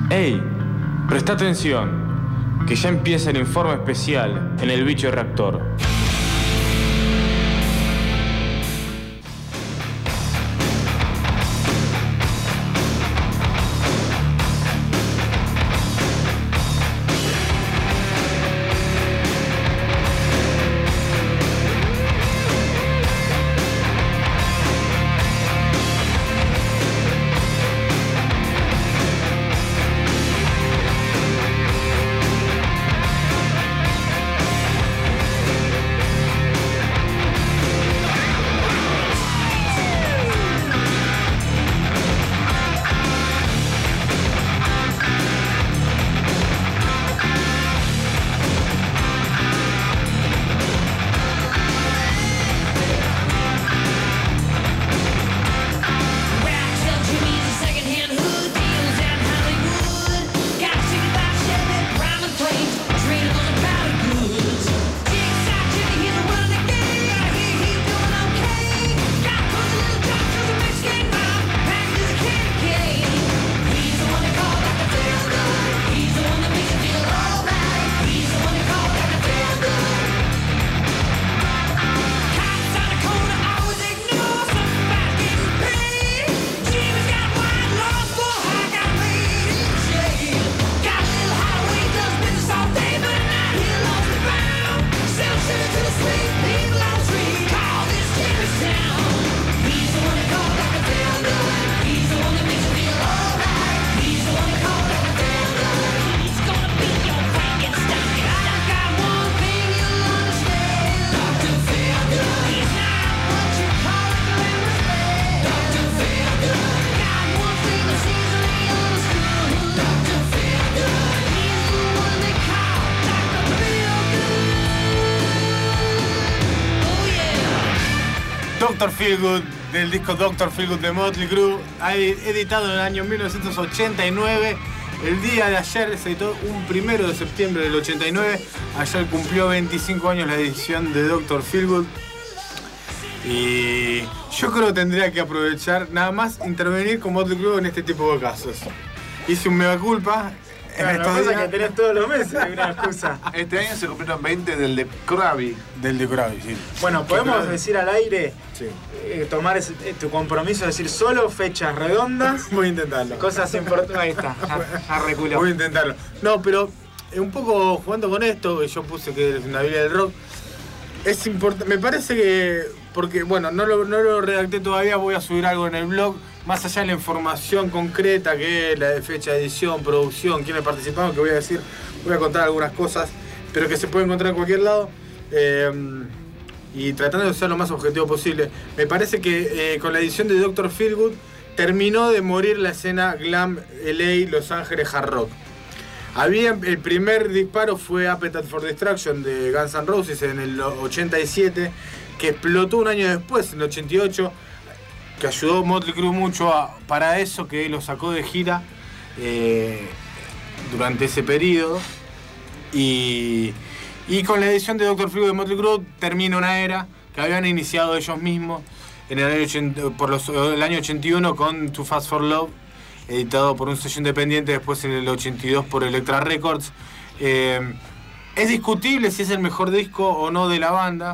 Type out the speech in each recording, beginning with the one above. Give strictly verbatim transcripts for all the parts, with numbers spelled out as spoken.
¡Ey! Presta atención, que ya empieza el informe especial en el bicho reactor. doctor Feelgood, del disco doctor Feelgood de Motley Crue, editado en el año mil novecientos ochenta y nueve. El día de ayer se editó un primero de septiembre del ochenta y nueve. Ayer cumplió veinticinco años la edición de doctor Feelgood. Y yo creo que tendría que aprovechar, nada más, intervenir con Motley Crue en este tipo de casos. Hice un mea culpa. Claro, la cosa que tenés todos los meses una excusa. Este año se cumplieron veinte del de Corabi. Del de Corabi, sí. Bueno, podemos decir al aire, sí. eh, tomar ese, eh, tu compromiso de decir solo fechas redondas. Voy a intentarlo. Cosas importantes. Ahí está, ya, ya reculó. Voy a intentarlo. No, pero eh, un poco jugando con esto, yo puse que es una Biblia del rock. Es importante, me parece que, porque bueno, no lo, no lo redacté todavía, voy a subir algo en el blog. Más allá de la información concreta, que es la de fecha de edición, producción, quiénes participaron, que voy a decir, voy a contar algunas cosas, pero que se puede encontrar en cualquier lado, eh, y tratando de ser lo más objetivo posible. Me parece que eh, con la edición de doctor Feelgood terminó de morir la escena glam L A Los Ángeles hard rock. Había, el primer disparo fue Appetite for Destruction de Guns N' Roses en el ochenta y siete, que explotó un año después, en el ochenta y ocho, que ayudó Motley Crue mucho a, para eso, que lo sacó de gira eh, durante ese periodo. Y, y con la edición de doctor Feelgood de Motley Crue termina una era que habían iniciado ellos mismos en el año, ochenta, por los, el año ochenta y uno con Too Fast for Love, editado por un sello independiente, después en el ochenta y dos por Elektra Records. Eh, es discutible si es el mejor disco o no de la banda,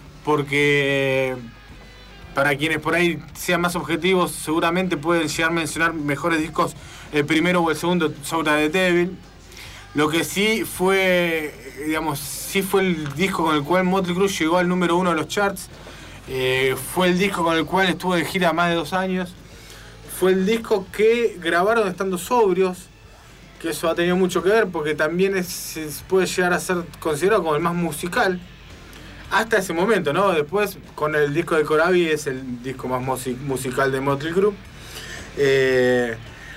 porque para quienes por ahí sean más objetivos, seguramente pueden llegar a mencionar mejores discos, el primero o el segundo, Shout at the Devil. Lo que sí fue, digamos, sí fue el disco con el cual Motley Crue llegó al número uno de los charts. Eh, fue el disco con el cual estuvo de gira más de dos años. Fue el disco que grabaron estando sobrios, que eso ha tenido mucho que ver, porque también es, es, puede llegar a ser considerado como el más musical. Hasta ese momento, ¿no? Después, con el disco de Corabi, es el disco más musical de Motley Crue. Eh,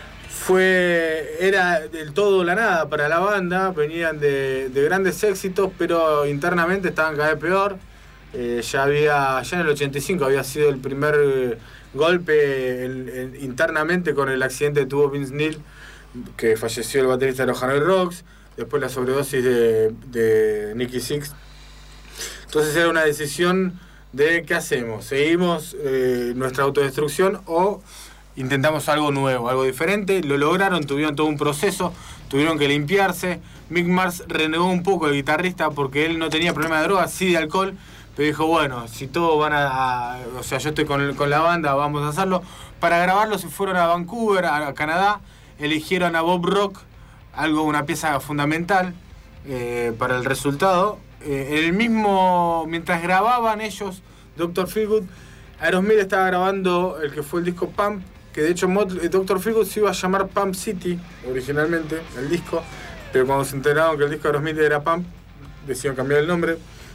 fue, era del todo o la nada para la banda, venían de, de grandes éxitos, pero internamente estaban cada vez peor. Eh, ya había, ya en el ochenta y cinco había sido el primer eh, golpe el, el, internamente con el accidente que tuvo Vince Neil, que falleció el baterista de los Hanoi Rocks, después la sobredosis de, de Nicky Sixx. Entonces era una decisión de qué hacemos, seguimos eh, nuestra autodestrucción o intentamos algo nuevo, algo diferente. Lo lograron, tuvieron todo un proceso, tuvieron que limpiarse. Mick Mars renegó un poco el guitarrista porque él no tenía problema de drogas, sí de alcohol, pero dijo, bueno, si todos van a, a... O sea, yo estoy con, con la banda, vamos a hacerlo. Para grabarlo se fueron a Vancouver, a, a Canadá, eligieron a Bob Rock, algo, una pieza fundamental eh, para el resultado. Eh, el mismo, mientras grababan ellos doctor Feelgood, Aerosmith estaba grabando el que fue el disco Pump, que de hecho doctor Feelgood se iba a llamar Pump City originalmente, el disco, pero cuando se enteraron que el disco de Aerosmith era Pump, decidieron cambiar el nombre.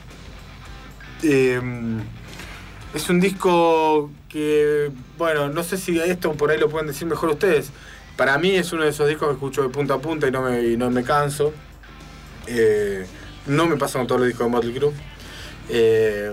Eh, es un disco que, bueno, no sé si esto por ahí lo pueden decir mejor ustedes. Para mí es uno de esos discos que escucho de punta a punta y no me, y no me canso. Eh, no me pasa con todos los discos de Motley Crue. Eh,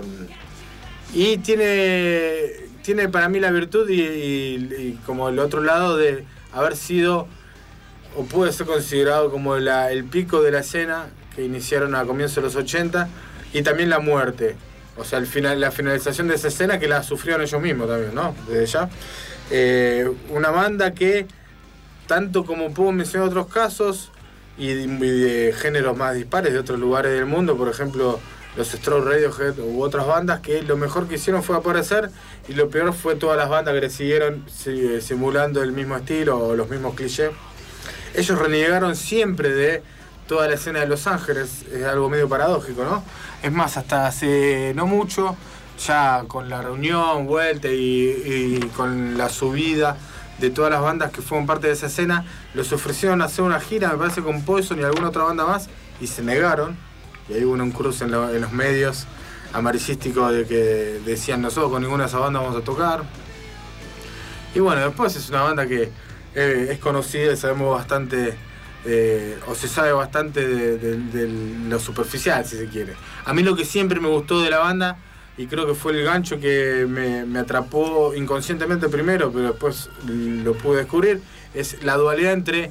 y tiene, tiene para mí la virtud y, y, y como el otro lado de haber sido, o puede ser considerado como la, el pico de la escena que iniciaron a comienzos de los ochenta, y también la muerte. O sea, el final, la finalización de esa escena que la sufrieron ellos mismos también, ¿no? Desde ya. Eh, una banda que, tanto como puedo mencionar otros casos, y de, y de géneros más dispares de otros lugares del mundo, por ejemplo, los Strokes, Radiohead u otras bandas, que lo mejor que hicieron fue aparecer, y lo peor fue todas las bandas que le siguieron simulando el mismo estilo o los mismos clichés. Ellos renegaron siempre de toda la escena de Los Ángeles, es algo medio paradójico, ¿no? Es más, hasta hace no mucho, ya con la reunión, vuelta y, y con la subida de todas las bandas que fueron parte de esa escena, los ofrecieron hacer una gira, me parece con Poison y alguna otra banda más, y se negaron. Y ahí hubo un cruce en, lo, en los medios amarillísticos de que decían, nosotros con ninguna de esas bandas vamos a tocar. Y bueno, después es una banda que eh, es conocida y sabemos bastante, eh, o se sabe bastante de, de, de lo superficial, si se quiere. A mí lo que siempre me gustó de la banda, y creo que fue el gancho que me, me atrapó inconscientemente primero, pero después lo pude descubrir, es la dualidad entre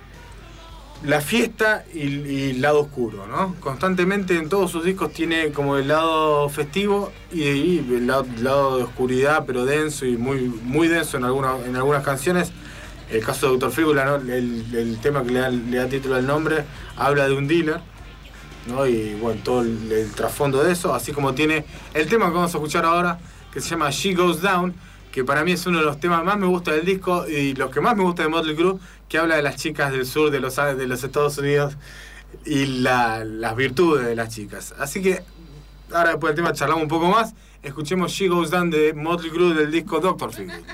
la fiesta y, y el lado oscuro, ¿no? Constantemente en todos sus discos tiene como el lado festivo y, y el, lado, el lado de oscuridad, pero denso y muy, muy denso en, alguna, en algunas canciones. El caso de doctor Feelgood, ¿no? el, el tema que le da, le da título al nombre, habla de un dealer, ¿no? Y bueno, todo el, el trasfondo de eso, así como tiene el tema que vamos a escuchar ahora, que se llama She Goes Down, que para mí es uno de los temas más me gusta del disco y los que más me gusta de Motley Crue, que habla de las chicas del sur de los, de los Estados Unidos y la, las virtudes de las chicas. Así que ahora después del tema charlamos un poco más, escuchemos She Goes Down de Motley Crue del disco doctor Feelgood.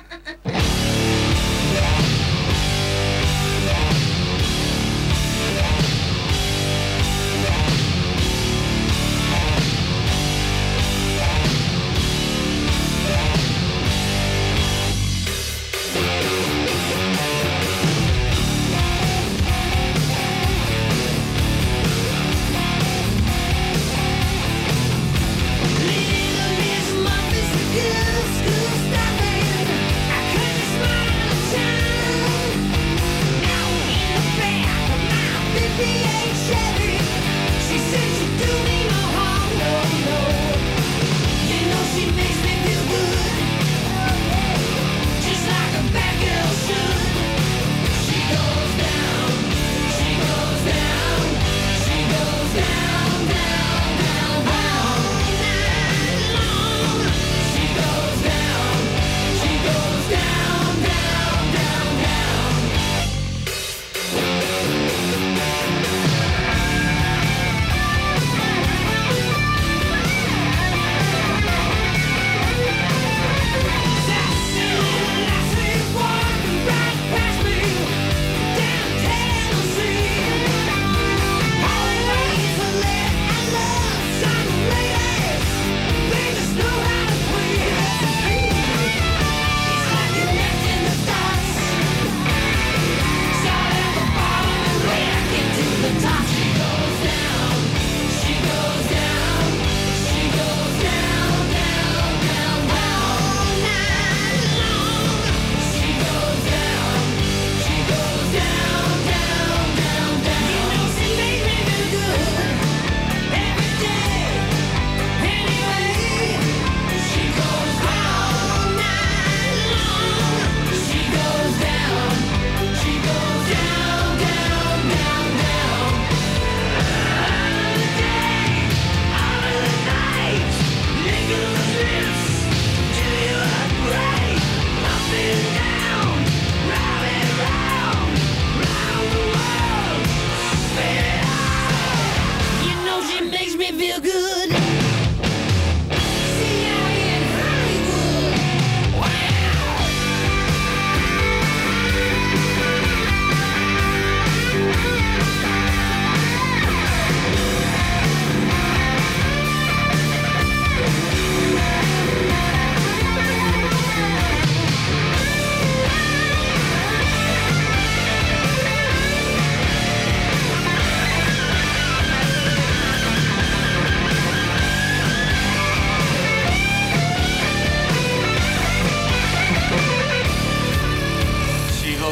Leaving me some office, you school stopping. I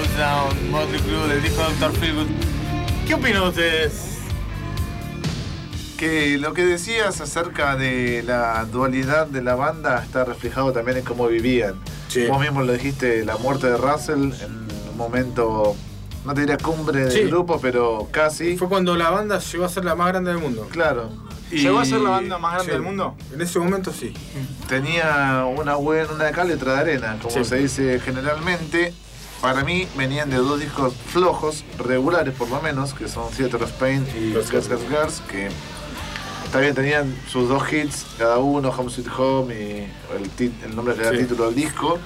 Down, Motley Crue, del disco doctor Feelgood. ¿Qué opinan ustedes? Que lo que decías acerca de la dualidad de la banda está reflejado también en cómo vivían. Sí. Vos mismo lo dijiste, la muerte de Russell en un momento, no te diría cumbre del Sí. grupo, pero casi. Fue cuando la banda llegó a ser la más grande del mundo. Claro. Y ¿Llegó a ser la banda más grande Sí. del mundo? En ese momento sí. tenía una buena, una de cal y otra de arena, como Sí. se dice generalmente. Para mí venían de dos discos flojos, regulares por lo menos, que son Theater of Pain y Girls, Girls, Girls, Girls, que también tenían sus dos hits cada uno, Home Sweet Home y el, tit- el nombre que da Sí. título del disco,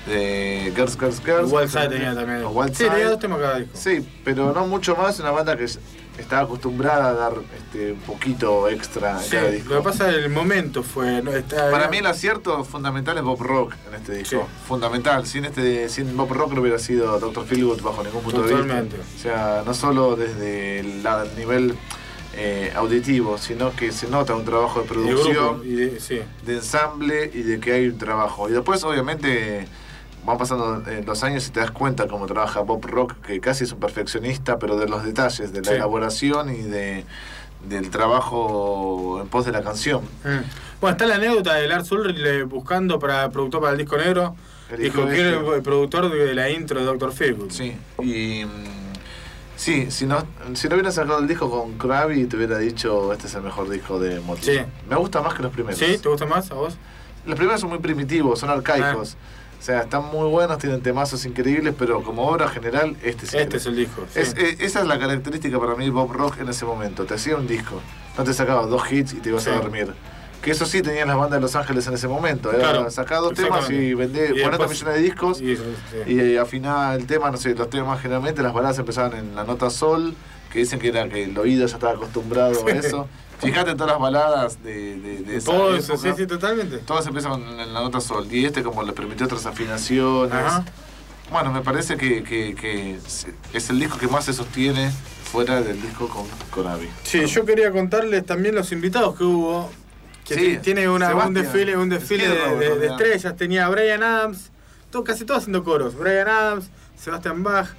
de Girls, Girls, Girls. Wild Side tenía también. O Wild Sí, tenía Side. dos temas cada disco. Sí, pero no mucho más, una banda que es- estaba acostumbrada a dar este, un poquito extra en Sí, cada disco. lo que pasa es el momento fue. No, está, Para mí el acierto fundamental es Bob Rock en este disco. Sí. Fundamental. Sin este, sin Bob Rock no hubiera sido doctor Feelgood bajo ningún punto Totalmente. de vista. O sea, no solo desde el la- nivel eh, auditivo, sino que se nota un trabajo de el producción, grupo. Y de- sí. de ensamble y de que hay un trabajo. Y después, obviamente, van pasando eh, los años y te das cuenta cómo trabaja Bob Rock, que casi es un perfeccionista, pero de los detalles, de la Sí. elaboración y de del trabajo en pos de la canción. Mm. Bueno, está la anécdota de Lars Ulrich eh, buscando para productor para el disco negro. El Dijo disco que era este. el productor de la intro de doctor Feelgood. Sí, y mm, sí, si no, si no hubiera sacado el disco con Krabby, te hubiera dicho este es el mejor disco de Motley. Sí. Me gusta más que los primeros. ¿Sí? ¿Te gusta más a vos? Los primeros son muy primitivos, son arcaicos. O sea, están muy buenos, tienen temazos increíbles, pero como obra general, este es Este es el disco. Sí. Es- eh, esa es la característica para mí de Bob Rock en ese momento. Te hacía un disco, no te sacaba dos hits y te ibas Sí. a dormir. Que eso sí tenían las bandas de Los Ángeles en ese momento. Era Claro, sacar dos temas exactamente. y vender Y cuarenta después- millones de discos. Y, sí. Y eh, afinar el tema, no sé, los temas generalmente, las baladas empezaban en la nota sol, que dicen que era que el oído ya estaba acostumbrado a eso. Fíjate en todas las baladas de, de, de esa Todo eso, época, sí, sí, totalmente. todas empiezan en la nota sol. Y este como le permitió otras afinaciones. Ajá. Bueno, me parece que, que, que es el disco que más se sostiene fuera del disco con Konami. Sí, yo quería contarles también los invitados que hubo. Que Sí, t- tiene una, un Sebastián. desfile, un desfile Qué de, raro, de- de realidad. estrellas. Tenía a Bryan Adams, todo, casi todos haciendo coros. Bryan Adams, Sebastian Bach,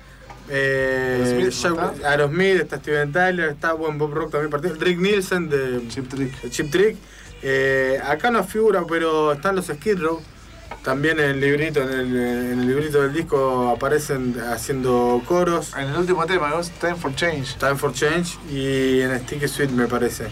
eh, Smith, Jack- ¿no está? Aerosmith, está Steven Tyler, está buen Bob Rock también partido. Rick Nielsen de Chip Trick. de Chip Trick. Eh, acá no figura, pero están los Skid Row. También en el librito, en el, en el librito del disco aparecen haciendo coros. En el último tema, ¿no? Time for Change. Time for Change y en Sticky Sweet me parece.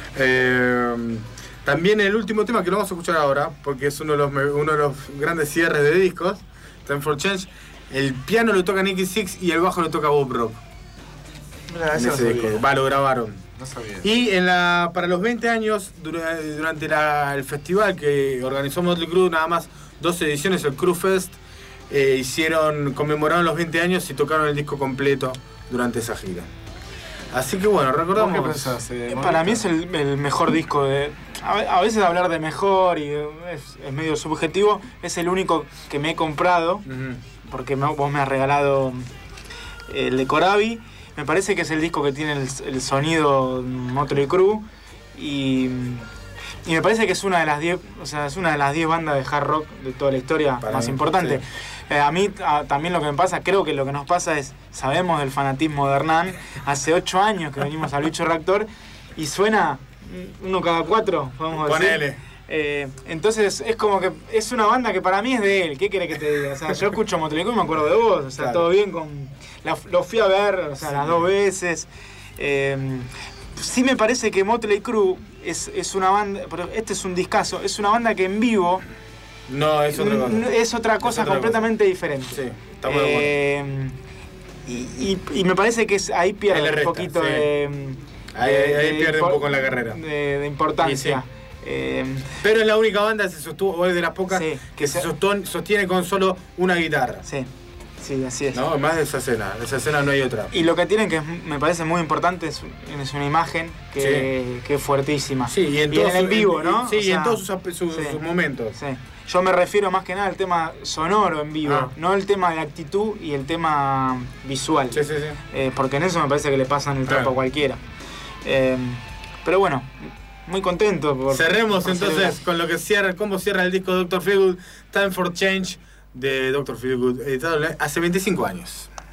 Eh, también el último tema que lo vamos a escuchar ahora, porque es uno de los, me- uno de los grandes cierres de discos, Time for Change, el piano lo toca Nicky Six y el bajo lo toca Bob Rock. Mira, En ese no ese disco. sabía. Va, lo grabaron. No sabía. Y en la, para los veinte años, dura- durante la- el festival que organizó Motley Crue, nada más dos ediciones, el Crue Fest, eh, hicieron, conmemoraron los veinte años y tocaron el disco completo durante esa gira. Así que bueno, ¿Vos recordamos. qué pensás? eh, Eh, Para mí es Monito? el, el mejor disco de... A, ve- a veces hablar de mejor y es, es medio subjetivo. Es el único que me he comprado, Ujú. porque me- vos me has regalado el de Corabi. Me parece que es el disco que tiene el, el sonido Motley Crue. Y, y me parece que es una de las diez, o sea, es una de las diez bandas de hard rock de toda la historia Para más mí, importante. sí. Eh, a mí a- también lo que me pasa, creo que lo que nos pasa es, sabemos del fanatismo de Hernán, hace ocho años que venimos al Bicho Reactor y suena uno cada cuatro, vamos a decir. Ponele. Eh, entonces es como que es una banda que para mí es de él, ¿qué querés que te diga? O sea, yo escucho Motley Crue y me acuerdo de vos, o sea, Claro. todo bien con... la- lo fui a ver, o sea, las dos veces. Eh, sí me parece que Motley Crue es, es una banda, pero este es un discazo, es una banda que en vivo No, es otra cosa. n- es otra cosa otra completamente diferente. Sí, está muy bueno. Eh, y, y- y me parece que es- ahí Ahí le pierde un resta, poquito sí. de, Ahí- de- ahí de pierde un impor- poco en la carrera. De, de importancia. Y sí. Eh, Pero es la única banda que se sostuvo, o es de las pocas, Sí, que que se se- sostón- sostiene con solo una guitarra. sí, sí, así es. No, más de esa escena. De esa escena no hay otra. Y lo que tienen que es- me parece muy importante es, es una imagen que, que es fuertísima. Sí, y en, y todos en el su- vivo, en- ¿no? Sí, O y sea, en todos sus, ap- sus- sí. sus momentos. Sí. Yo me refiero más que nada al tema sonoro en vivo, Ah. no el tema de actitud y el tema visual. Sí, sí, sí. Eh, porque en eso me parece que le pasan el trapo Claro. a cualquiera. Eh, pero bueno, muy contento por. Cerremos por entonces celebrar. con lo que cierra, cómo cierra el disco doctor Feelgood, Time for Change de doctor Feelgood, editado hace veinticinco años.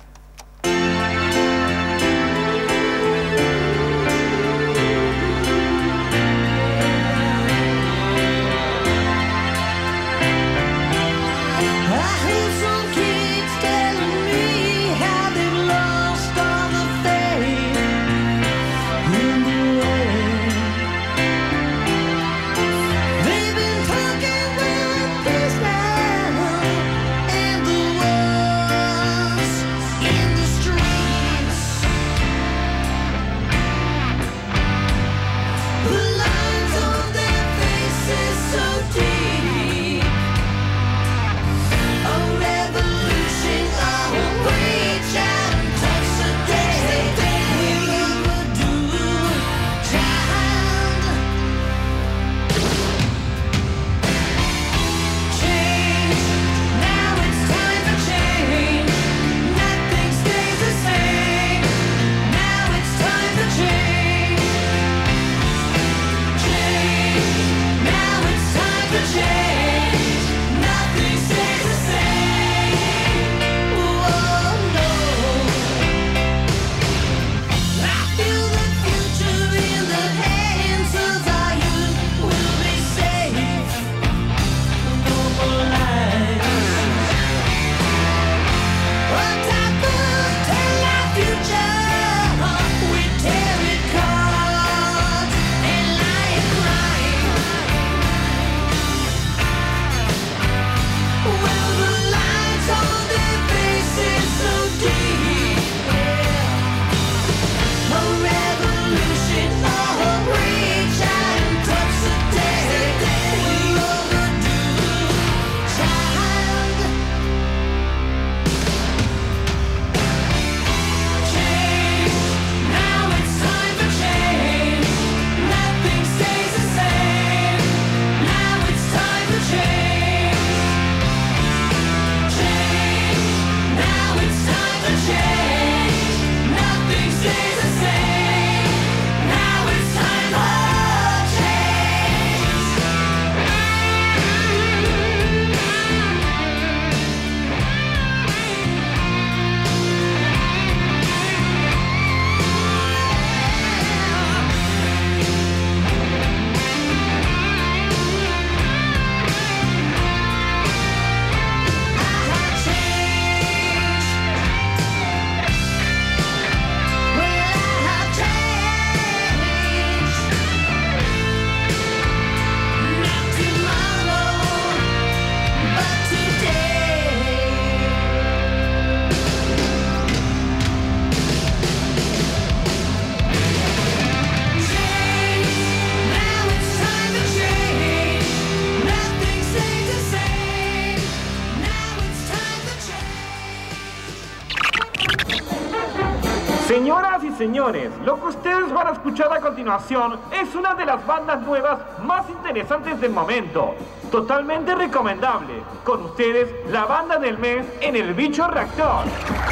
Señoras y señores, lo que ustedes van a escuchar a continuación es una de las bandas nuevas más interesantes del momento. Totalmente recomendable. Con ustedes, la banda del mes en El Bicho Reactor.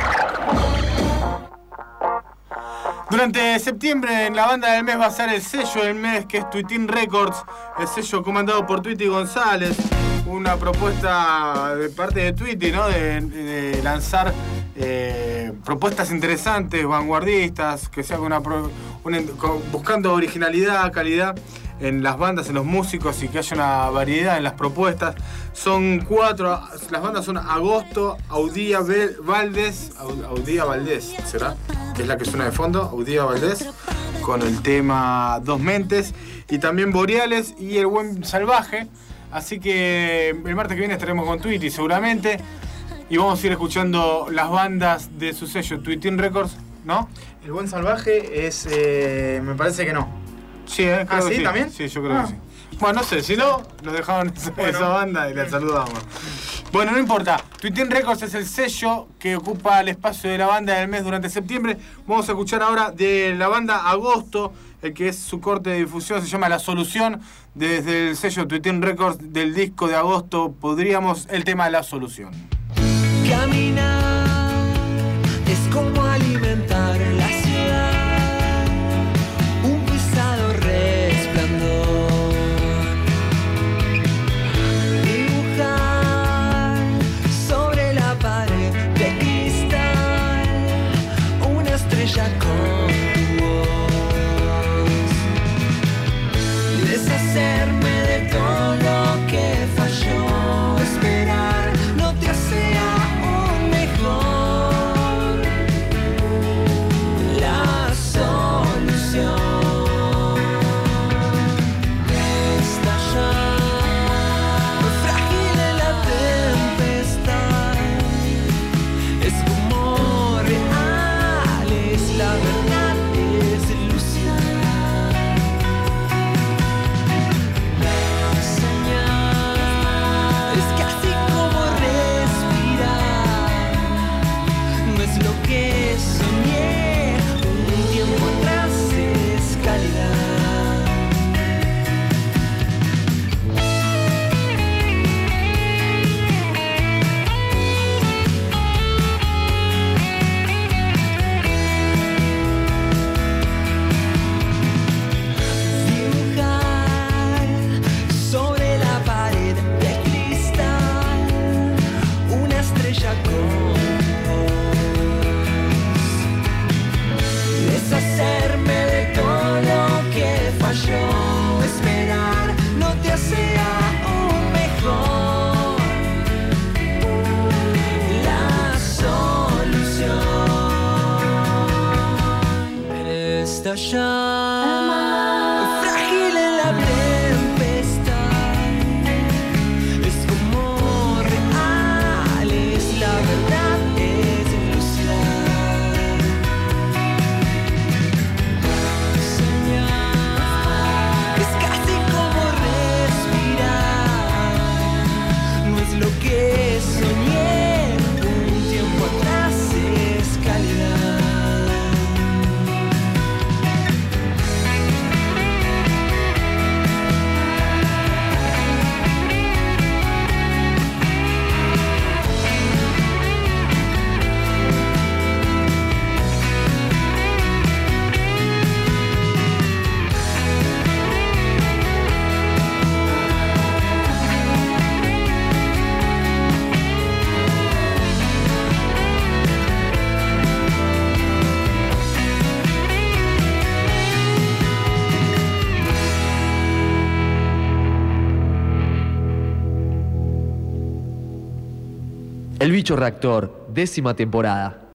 Durante septiembre en la banda del mes va a ser el sello del mes, que es Tuitín Records, el sello comandado por Tweety González. Una propuesta de parte de Tweety, ¿no? De, de lanzar eh, propuestas interesantes, vanguardistas, que sea una, una, buscando originalidad, calidad en las bandas, en los músicos, y que haya una variedad en las propuestas. Son cuatro, las bandas son Agosto, Audía Valdés, Audía Valdés, ¿será? Que es la que suena de fondo, Audía Valdés, con el tema Dos Mentes, y también Boreales y El Buen Salvaje. Así que el martes que viene estaremos con Tweety seguramente, y vamos a ir escuchando las bandas de su sello Tuitín Records, ¿no? El Buen Salvaje es, eh, me parece que no. Sí, ¿eh? Creo ¿Ah, que sí? ¿También? Sí, yo creo Ah. que sí. Bueno, no sé, si no, nos dejaban esa, Bueno. esa banda y la saludamos. Bueno, no importa. Tuitín Records es el sello que ocupa el espacio de la banda del mes durante septiembre. Vamos a escuchar ahora de la banda Agosto, el que es su corte de difusión, se llama La Solución, desde el sello Tuitín Records del disco de Agosto, podríamos, el tema La Solución. Caminar es como alimentar la ciudad, un pesado resplandor. Dibujar sobre la pared de cristal una estrella con tu voz. Deshacerme de todo lo que falló, esperar no te hace aún mejor. La solución está ya, frágil en la tempestad, es como real, es la verdad, es ilusión. Soñar es casi como respirar, no es lo que soñé un tiempo atrás, es calidad. Dibujar sobre la pared de cristal una estrella con voz. Deshacerme de todo lo que falló, esperar no te hace aún mejor. La solución está ya, frágil en la tempestad, es como real, es la verdad, es ilusión. Soñar es casi como respirar, no es lo que soñé un tiempo atrás, es calidad. El Bicho Reactor, décima temporada.